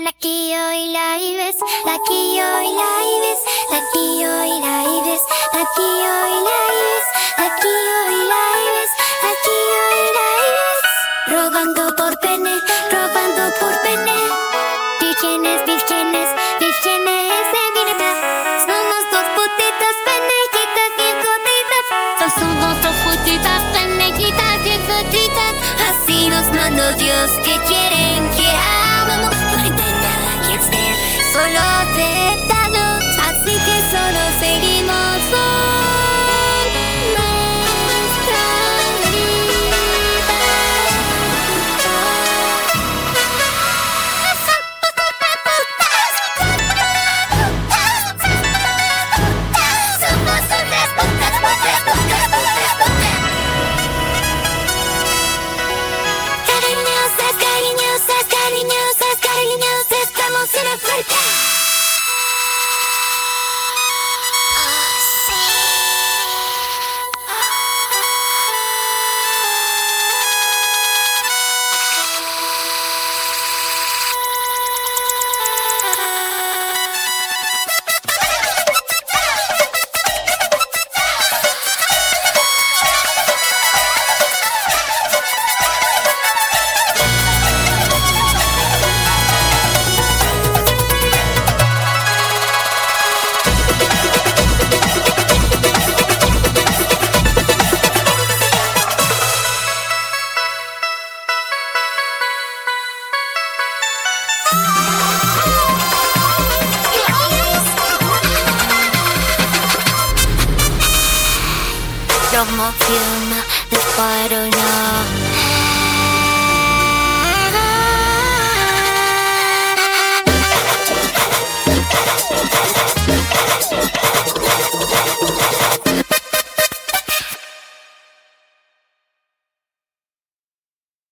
Aquí hoy la ibes, aquí hoy la ibes, aquí hoy la ibes, aquí hoy la ibes, aquí hoy la ibes, aquí hoy la ibes. Robando por pene, robando por pene. Vírgenes, vírgenes, vírgenes de virgen. Somos dos putitas penejitas bien jodidas. Somos dos putitas penejitas bien jodidas. Así nos mandó Dios que quieren que hagamos. Solo aceptados, así que solo seguimos con nuestra vida. Somos otras putas, putas, putas, putas, putas. Cariñosas, cariñosas, cariñosas, cariñosas, estamos en la puerta. Como filma, disparo no.